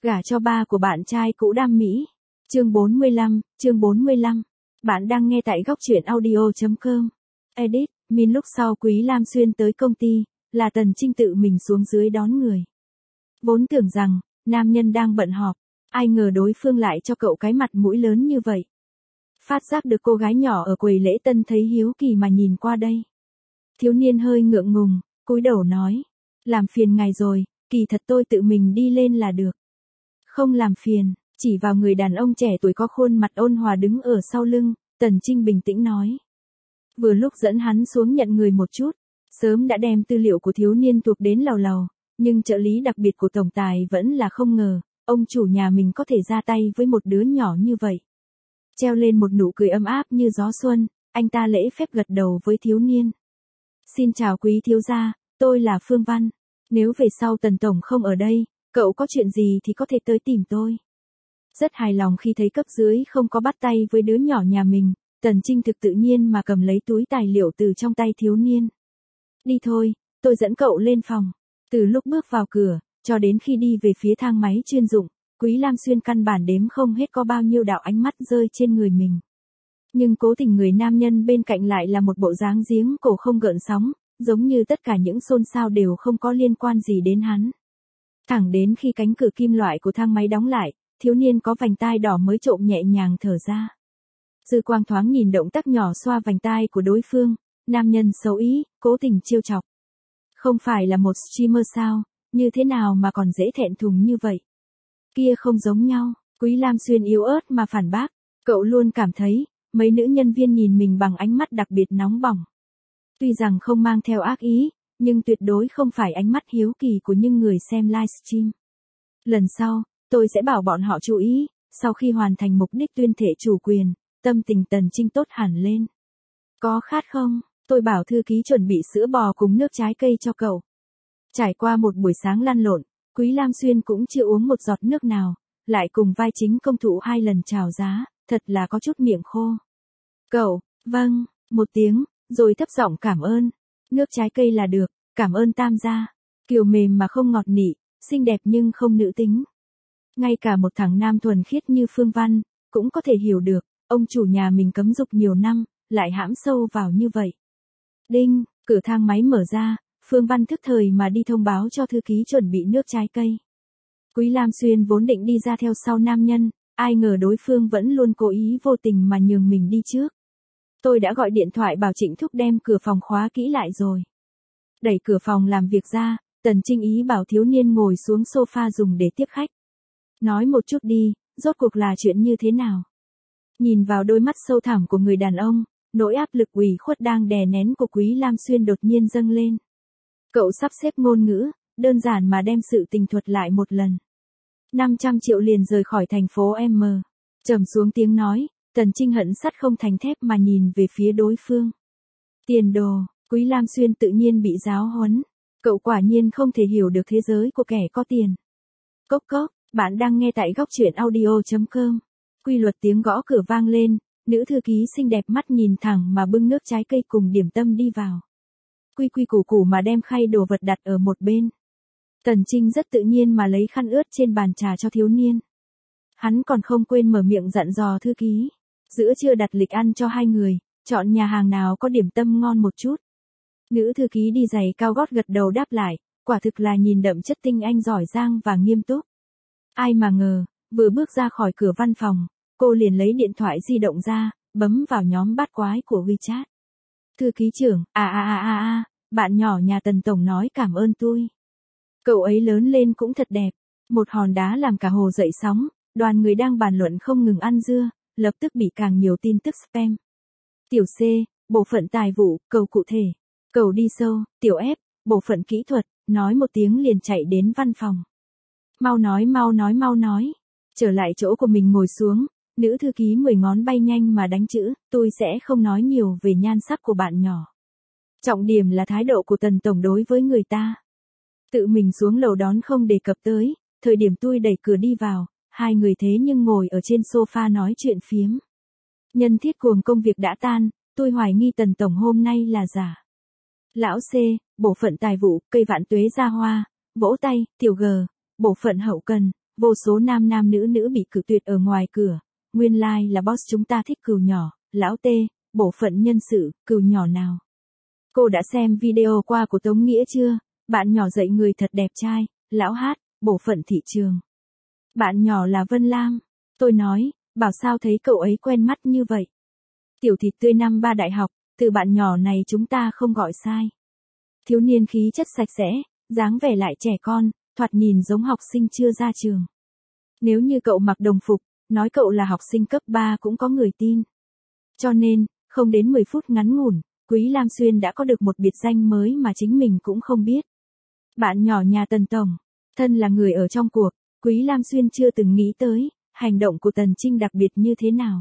Gả cho ba của bạn trai cũ đam mỹ. Chương 45. Bạn đang nghe tại góc truyện audio.com. Edit, Min. Lúc sau Quý Lam Xuyên tới công ty, là Tần Trinh tự mình xuống dưới đón người. Vốn tưởng rằng, nam nhân đang bận họp, ai ngờ đối phương lại cho cậu cái mặt mũi lớn như vậy. Phát giác được cô gái nhỏ ở quầy lễ tân thấy hiếu kỳ mà nhìn qua đây. Thiếu niên hơi ngượng ngùng, cúi đầu nói. Làm phiền ngài rồi, kỳ thật tôi tự mình đi lên là được. Không làm phiền, chỉ vào người đàn ông trẻ tuổi có khuôn mặt ôn hòa đứng ở sau lưng, Tần Trinh bình tĩnh nói. Vừa lúc dẫn hắn xuống nhận người một chút, sớm đã đem tư liệu của thiếu niên thuộc đến lầu lầu, nhưng trợ lý đặc biệt của tổng tài vẫn là không ngờ, ông chủ nhà mình có thể ra tay với một đứa nhỏ như vậy. Treo lên một nụ cười ấm áp như gió xuân, anh ta lễ phép gật đầu với thiếu niên. Xin chào quý thiếu gia, tôi là Phương Văn. Nếu về sau Tần Tổng không ở đây, cậu có chuyện gì thì có thể tới tìm tôi. Rất hài lòng khi thấy cấp dưới không có bắt tay với đứa nhỏ nhà mình, Tần Trinh thực tự nhiên mà cầm lấy túi tài liệu từ trong tay thiếu niên. Đi thôi, tôi dẫn cậu lên phòng. Từ lúc bước vào cửa, cho đến khi đi về phía thang máy chuyên dụng, Quý Lam Xuyên căn bản đếm không hết có bao nhiêu đạo ánh mắt rơi trên người mình. Nhưng cố tình người nam nhân bên cạnh lại là một bộ dáng giếng cổ không gợn sóng, giống như tất cả những xôn xao đều không có liên quan gì đến hắn. Thẳng đến khi cánh cửa kim loại của thang máy đóng lại, thiếu niên có vành tai đỏ mới trộm nhẹ nhàng thở ra. Dư quang thoáng nhìn động tác nhỏ xoa vành tai của đối phương, nam nhân xấu ý, cố tình trêu chọc. Không phải là một streamer sao, như thế nào mà còn dễ thẹn thùng như vậy? Kia không giống nhau, Quý Lam Xuyên yếu ớt mà phản bác, cậu luôn cảm thấy, mấy nữ nhân viên nhìn mình bằng ánh mắt đặc biệt nóng bỏng. Tuy rằng không mang theo ác ý, nhưng tuyệt đối không phải ánh mắt hiếu kỳ của những người xem livestream. Lần sau, tôi sẽ bảo bọn họ chú ý, sau khi hoàn thành mục đích tuyên thệ chủ quyền, tâm tình Tần Trinh tốt hẳn lên. Có khát không? Tôi bảo thư ký chuẩn bị sữa bò cùng nước trái cây cho cậu. Trải qua một buổi sáng lăn lộn, Quý Lam Xuyên cũng chưa uống một giọt nước nào, lại cùng vai chính công thủ 2 lần chào giá, thật là có chút miệng khô. Cậu, vâng, một tiếng, rồi thấp giọng cảm ơn. Nước trái cây là được, cảm ơn tam gia. Kiều mềm mà không ngọt nị, xinh đẹp nhưng không nữ tính. Ngay cả một thằng nam thuần khiết như Phương Văn, cũng có thể hiểu được, ông chủ nhà mình cấm dục nhiều năm, lại hãm sâu vào như vậy. Đinh, cửa thang máy mở ra, Phương Văn thức thời mà đi thông báo cho thư ký chuẩn bị nước trái cây. Quý Lam Xuyên vốn định đi ra theo sau nam nhân, ai ngờ đối phương vẫn luôn cố ý vô tình mà nhường mình đi trước. Tôi đã gọi điện thoại bảo Trịnh Thúc đem cửa phòng khóa kỹ lại rồi. Đẩy cửa phòng làm việc ra, Tần Trinh ý bảo thiếu niên ngồi xuống sofa dùng để tiếp khách. Nói một chút đi, rốt cuộc là chuyện như thế nào? Nhìn vào đôi mắt sâu thẳm của người đàn ông, nỗi áp lực ủy khuất đang đè nén của Quý Lam Xuyên đột nhiên dâng lên. Cậu sắp xếp ngôn ngữ, đơn giản mà đem sự tình thuật lại một lần. 500 triệu liền rời khỏi thành phố M. Trầm xuống tiếng nói, Tần Trinh hận sắt không thành thép mà nhìn về phía đối phương. Tiền đồ, Quý Lam Xuyên tự nhiên bị giáo huấn. Cậu quả nhiên không thể hiểu được thế giới của kẻ có tiền. Cốc cốc, bạn đang nghe tại góc truyện audio.com. Quy luật tiếng gõ cửa vang lên, nữ thư ký xinh đẹp mắt nhìn thẳng mà bưng nước trái cây cùng điểm tâm đi vào. Quy quy củ củ mà đem khay đồ vật đặt ở một bên. Tần Trinh rất tự nhiên mà lấy khăn ướt trên bàn trà cho thiếu niên. Hắn còn không quên mở miệng dặn dò thư ký. Giữa trưa đặt lịch ăn cho 2 người, chọn nhà hàng nào có điểm tâm ngon một chút. Nữ thư ký đi giày cao gót gật đầu đáp lại, quả thực là nhìn đậm chất tinh anh giỏi giang và nghiêm túc. Ai mà ngờ, vừa bước ra khỏi cửa văn phòng, cô liền lấy điện thoại di động ra, bấm vào nhóm bát quái của WeChat. Thư ký trưởng, bạn nhỏ nhà Tần Tổng nói cảm ơn tôi. Cậu ấy lớn lên cũng thật đẹp. Một hòn đá làm cả hồ dậy sóng, đoàn người đang bàn luận không ngừng ăn dưa, lập tức bị càng nhiều tin tức spam. Tiểu C, bộ phận tài vụ, cầu cụ thể. Cầu đi sâu, tiểu F, bộ phận kỹ thuật, nói một tiếng liền chạy đến văn phòng. Mau nói. Trở lại chỗ của mình ngồi xuống, nữ thư ký 10 ngón bay nhanh mà đánh chữ, tôi sẽ không nói nhiều về nhan sắc của bạn nhỏ. Trọng điểm là thái độ của Tần Tổng đối với người ta. Tự mình xuống lầu đón không đề cập tới, thời điểm tôi đẩy cửa đi vào, 2 người thế nhưng ngồi ở trên sofa nói chuyện phiếm. Nhân thiết cuồng công việc đã tan, tôi hoài nghi Tần Tổng hôm nay là giả. Lão C, bộ phận tài vụ, cây vạn tuế ra hoa, vỗ tay, tiểu G, bộ phận hậu cần, vô số nam nam nữ nữ bị cự tuyệt ở ngoài cửa, nguyên lai là boss chúng ta thích cừu nhỏ, lão Tê, bộ phận nhân sự, cừu nhỏ nào. Cô đã xem video qua của Tống Nghĩa chưa? Bạn nhỏ dạy người thật đẹp trai, lão Hát, bộ phận thị trường. Bạn nhỏ là Vân Lam. Tôi nói, bảo sao thấy cậu ấy quen mắt như vậy. Tiểu thịt tươi năm 3 đại học, từ bạn nhỏ này chúng ta không gọi sai. Thiếu niên khí chất sạch sẽ, dáng vẻ lại trẻ con, thoạt nhìn giống học sinh chưa ra trường. Nếu như cậu mặc đồng phục, nói cậu là học sinh cấp 3 cũng có người tin. Cho nên, không đến 10 phút ngắn ngủn, Quý Lam Xuyên đã có được một biệt danh mới mà chính mình cũng không biết. Bạn nhỏ nhà Tần Tổng, thân là người ở trong cuộc, Quý Lam Xuyên chưa từng nghĩ tới, hành động của Tần Trinh đặc biệt như thế nào.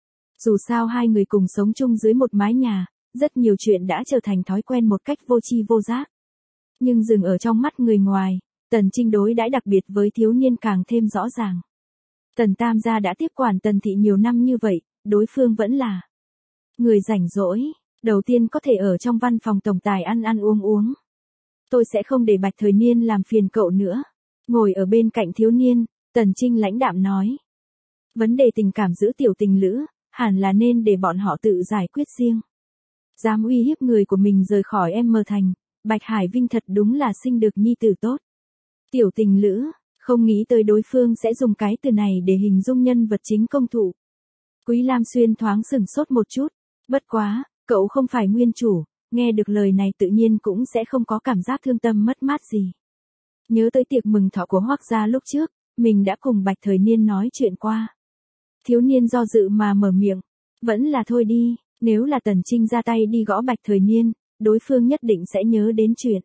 Dù sao hai người cùng sống chung dưới một mái nhà, rất nhiều chuyện đã trở thành thói quen một cách vô tri vô giác. Nhưng dừng ở trong mắt người ngoài, Tần Trinh đối đãi đặc biệt với thiếu niên càng thêm rõ ràng. Tần Tam gia đã tiếp quản Tần thị nhiều năm như vậy, đối phương vẫn là người rảnh rỗi, đầu tiên có thể ở trong văn phòng tổng tài ăn ăn uống uống. Tôi sẽ không để Bạch Thời Niên làm phiền cậu nữa. Ngồi ở bên cạnh thiếu niên, Tần Trinh lãnh đạm nói. Vấn đề tình cảm giữa tiểu tình lữ, hẳn là nên để bọn họ tự giải quyết riêng. Dám uy hiếp người của mình rời khỏi M Thành, Bạch Hải Vinh thật đúng là sinh được nhi tử tốt. Tiểu tình lữ, không nghĩ tới đối phương sẽ dùng cái từ này để hình dung nhân vật chính công thủ. Quý Lam Xuyên thoáng sửng sốt một chút, bất quá, cậu không phải nguyên chủ, nghe được lời này tự nhiên cũng sẽ không có cảm giác thương tâm mất mát gì. Nhớ tới tiệc mừng thọ của Hoắc gia lúc trước, mình đã cùng Bạch Thời Niên nói chuyện qua. Thiếu niên do dự mà mở miệng, vẫn là thôi đi, nếu là Tần Trinh ra tay đi gõ Bạch Thời Niên, đối phương nhất định sẽ nhớ đến chuyện.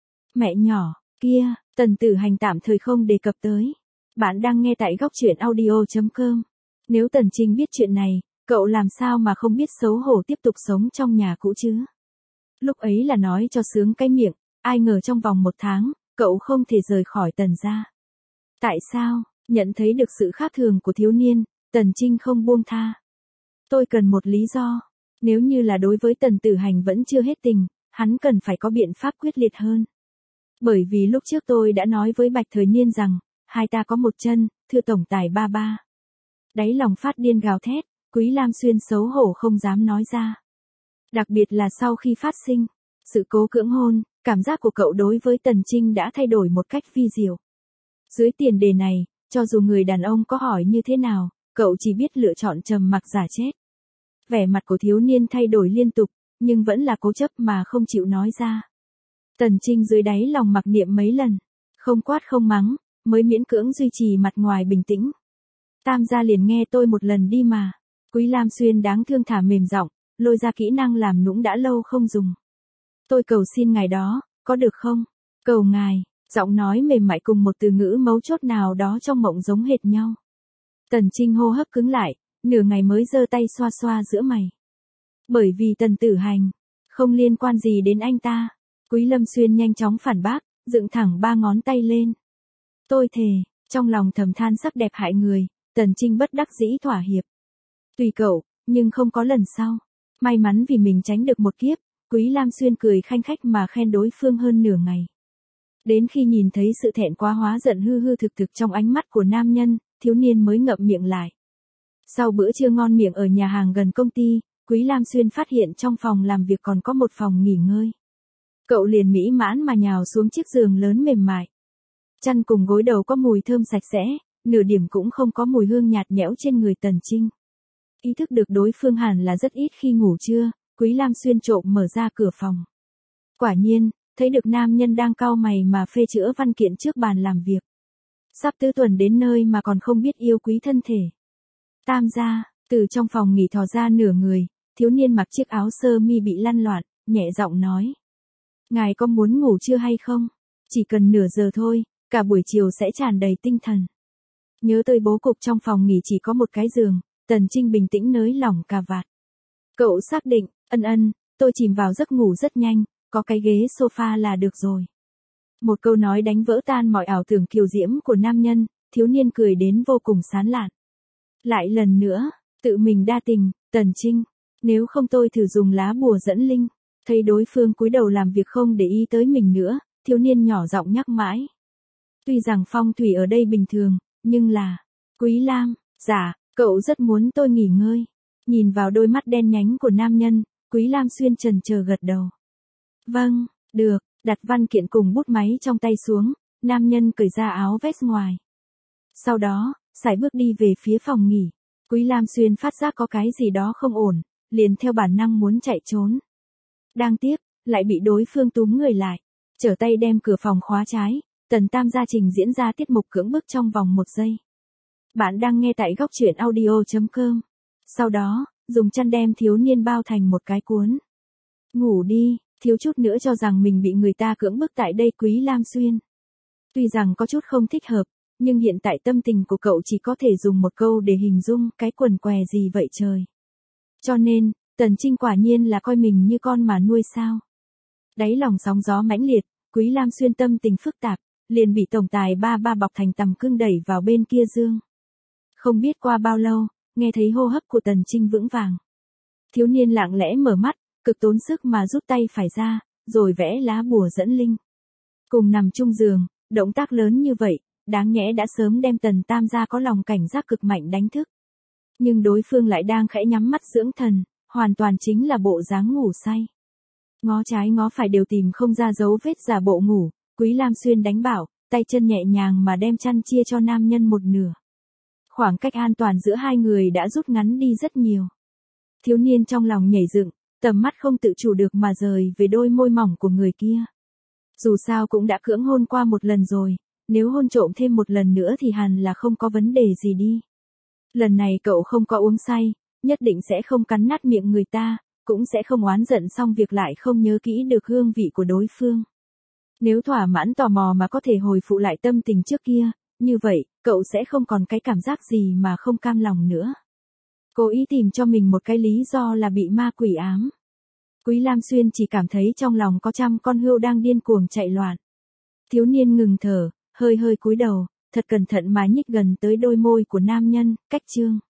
Mẹ nhỏ, kia, Tần Tử Hành tạm thời không đề cập tới. Bạn đang nghe tại góc truyện audio.com. Nếu Tần Trinh biết chuyện này, cậu làm sao mà không biết xấu hổ tiếp tục sống trong nhà cũ chứ? Lúc ấy là nói cho sướng cái miệng, ai ngờ trong vòng 1 tháng, cậu không thể rời khỏi Tần gia. Tại sao? Nhận thấy được sự khác thường của thiếu niên, Tần Trinh không buông tha. Tôi cần một lý do. Nếu như là đối với Tần Tử Hành vẫn chưa hết tình, hắn cần phải có biện pháp quyết liệt hơn. Bởi vì lúc trước tôi đã nói với Bạch Thời Niên rằng, hai ta có một chân, thưa tổng tài ba ba. Đáy lòng phát điên gào thét, Quý Lam Xuyên xấu hổ không dám nói ra. Đặc biệt là sau khi phát sinh sự cố cưỡng hôn, cảm giác của cậu đối với Tần Trinh đã thay đổi một cách vi diệu. Dưới tiền đề này, cho dù người đàn ông có hỏi như thế nào, cậu chỉ biết lựa chọn trầm mặc giả chết. Vẻ mặt của thiếu niên thay đổi liên tục, nhưng vẫn là cố chấp mà không chịu nói ra. Tần Trinh dưới đáy lòng mặc niệm mấy lần, không quát không mắng, mới miễn cưỡng duy trì mặt ngoài bình tĩnh. Tam gia liền nghe tôi một lần đi mà. Quý Lam Xuyên đáng thương thả mềm giọng, lôi ra kỹ năng làm nũng đã lâu không dùng. Tôi cầu xin ngài đó, có được không? Cầu ngài, giọng nói mềm mại cùng một từ ngữ mấu chốt nào đó trong mộng giống hệt nhau. Tần Trinh hô hấp cứng lại, nửa ngày mới giơ tay xoa xoa giữa mày. Bởi vì Tần Tử Hành, không liên quan gì đến anh ta. Quý Lâm Xuyên nhanh chóng phản bác, dựng thẳng 3 ngón tay lên. Tôi thề, trong lòng thầm than sắc đẹp hại người, Tần Trinh bất đắc dĩ thỏa hiệp. Tùy cậu, nhưng không có lần sau. May mắn vì mình tránh được một kiếp, Quý Lam Xuyên cười khanh khách mà khen đối phương hơn nửa ngày. Đến khi nhìn thấy sự thẹn quá hóa giận hư hư thực thực trong ánh mắt của nam nhân, thiếu niên mới ngậm miệng lại. Sau bữa trưa ngon miệng ở nhà hàng gần công ty, Quý Lam Xuyên phát hiện trong phòng làm việc còn có một phòng nghỉ ngơi. Cậu liền mỹ mãn mà nhào xuống chiếc giường lớn mềm mại. Chăn cùng gối đầu có mùi thơm sạch sẽ, nửa điểm cũng không có mùi hương nhạt nhẽo trên người Tần Trinh. Ý thức được đối phương hẳn là rất ít khi ngủ trưa, Quý Lam Xuyên trộm mở ra cửa phòng. Quả nhiên, thấy được nam nhân đang cau mày mà phê chữa văn kiện trước bàn làm việc. Sắp tứ tuần đến nơi mà còn không biết yêu quý thân thể. Tam gia, từ trong phòng nghỉ thò ra nửa người, thiếu niên mặc chiếc áo sơ mi bị lăn loạn, nhẹ giọng nói. Ngài có muốn ngủ chưa hay không? Chỉ cần nửa giờ thôi, cả buổi chiều sẽ tràn đầy tinh thần. Nhớ tới bố cục trong phòng nghỉ chỉ có một cái giường, Tần Trinh bình tĩnh nới lỏng cà vạt. Cậu xác định, ân, tôi chìm vào giấc ngủ rất nhanh, có cái ghế sofa là được rồi. Một câu nói đánh vỡ tan mọi ảo tưởng kiều diễm của nam nhân, thiếu niên cười đến vô cùng sán lạn. Lại lần nữa, tự mình đa tình, Tần Trinh, nếu không tôi thử dùng lá bùa dẫn linh. Thấy đối phương cúi đầu làm việc không để ý tới mình nữa, thiếu niên nhỏ giọng nhắc mãi. Tuy rằng phong thủy ở đây bình thường, Nhưng là, Quý Lam, dạ, cậu rất muốn tôi nghỉ ngơi. Nhìn vào đôi mắt đen nhánh của nam nhân, Quý Lam Xuyên chần chờ gật đầu. Vâng, được, đặt văn kiện cùng bút máy trong tay xuống, nam nhân cởi ra áo vest ngoài. Sau đó, sải bước đi về phía phòng nghỉ. Quý Lam Xuyên phát giác có cái gì đó không ổn, liền theo bản năng muốn chạy trốn. Đáng tiếc, lại bị đối phương túm người lại, trở tay đem cửa phòng khóa trái. Tần Tam gia trình diễn ra tiết mục cưỡng bức trong vòng 1 giây. Bạn đang nghe tại góc truyện audio.com. Sau đó, dùng chăn đem thiếu niên bao thành một cái cuốn. Ngủ đi, thiếu chút nữa cho rằng mình bị người ta cưỡng bức tại đây Quý Lam Xuyên. Tuy rằng có chút không thích hợp, nhưng hiện tại tâm tình của cậu chỉ có thể dùng một câu để hình dung cái quần què gì vậy trời. Cho nên, Tần Trinh quả nhiên là coi mình như con mà nuôi sao. Đáy lòng sóng gió mãnh liệt, Quý Lam Xuyên tâm tình phức tạp, liền bị tổng tài ba bọc thành tằm cưng đẩy vào bên kia giường. Không biết qua bao lâu, nghe thấy hô hấp của Tần Trinh vững vàng. Thiếu niên lặng lẽ mở mắt, cực tốn sức mà rút tay phải ra, rồi vẽ lá bùa dẫn linh. Cùng nằm chung giường, động tác lớn như vậy, đáng nhẽ đã sớm đem Tần Tam gia có lòng cảnh giác cực mạnh đánh thức. Nhưng đối phương lại đang khẽ nhắm mắt dưỡng thần, hoàn toàn chính là bộ dáng ngủ say. Ngó trái ngó phải đều tìm không ra dấu vết giả bộ ngủ, Quý Lam Xuyên đánh bảo, tay chân nhẹ nhàng mà đem chăn chia cho nam nhân một nửa. Khoảng cách an toàn giữa hai người đã rút ngắn đi rất nhiều. Thiếu niên trong lòng nhảy dựng, tầm mắt không tự chủ được mà rời về đôi môi mỏng của người kia. Dù sao cũng đã cưỡng hôn qua một lần rồi, nếu hôn trộm thêm một lần nữa thì hẳn là không có vấn đề gì đi. Lần này cậu không có uống say, nhất định sẽ không cắn nát miệng người ta, cũng sẽ không oán giận xong việc lại không nhớ kỹ được hương vị của đối phương. Nếu thỏa mãn tò mò mà có thể hồi phụ lại tâm tình trước kia, như vậy, cậu sẽ không còn cái cảm giác gì mà không cam lòng nữa. Cố ý tìm cho mình một cái lý do là bị ma quỷ ám. Quý Lam Xuyên chỉ cảm thấy trong lòng có trăm con hươu đang điên cuồng chạy loạn. Thiếu niên ngừng thở, hơi hơi cúi đầu, thật cẩn thận mà nhích gần tới đôi môi của nam nhân, cách chương.